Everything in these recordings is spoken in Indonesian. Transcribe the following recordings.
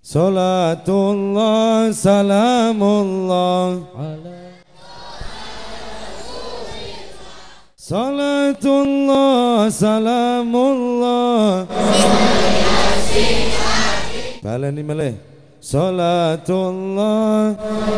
Salatullah salamullah Salatullah salamullah baleni meleh Salatullah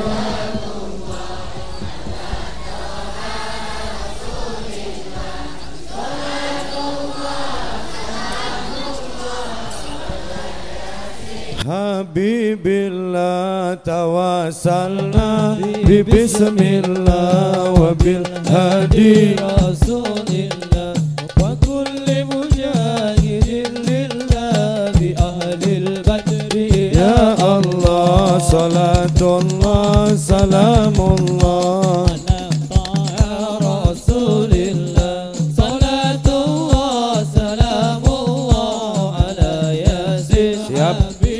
Habibillah tawassalna bi bismillah wa bil hadi rasulillah wa kulli mujahidin lillah bi ahlil badri ya Allah salatullah salamullah ala ta'a rasulillah salatullah salamullah ala yasin siap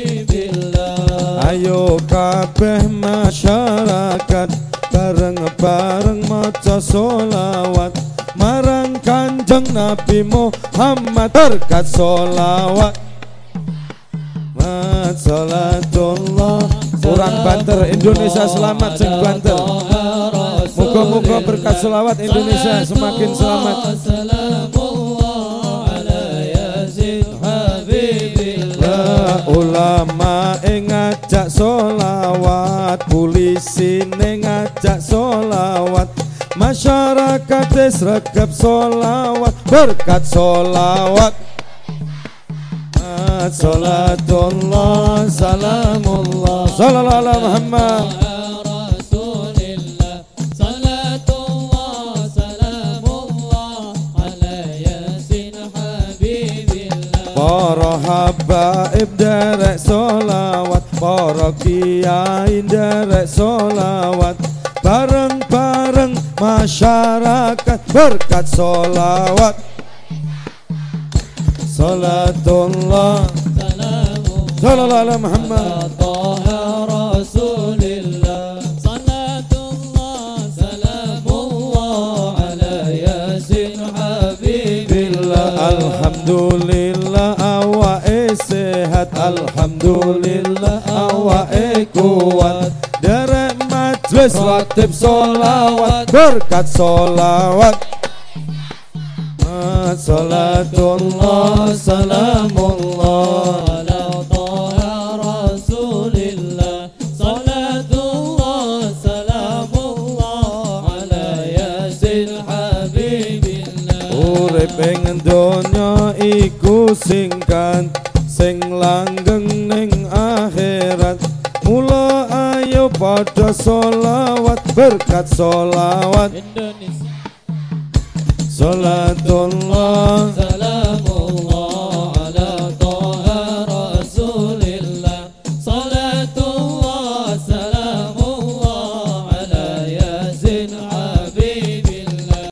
ayo kabeh masyarakat bareng-bareng maca sholawat marang Kanjeng Nabi Muhammad berkat sholawat Salatullah kurang banter Indonesia selamat sing banter muga-muga berkat sholawat Indonesia semakin selamat ulama ngajak solawat polisi ngajak solawat masyarakat sregep solawat berkat solawat salatullah salamullah sallallahu alaihi Muhammad para habaib derek solawat para kiai derek solawat bareng-bareng masyarakat berkat solawat salatullah sallallahu alaihi Muhammad taha rasulillah salatullah salamullah ala yasin habibillah alhamdulillah awake sehat alhamdulillah awake kuat derek majlis ratib sholawat berkat sholawat salatullah salamullah ala taha rasulillah salatullah salamullah ala yasin habibillah urip ing donya iku singkat sing langgeng ning akhirat mula ayo padha sholawat berkat sholawat Indonesia salatullah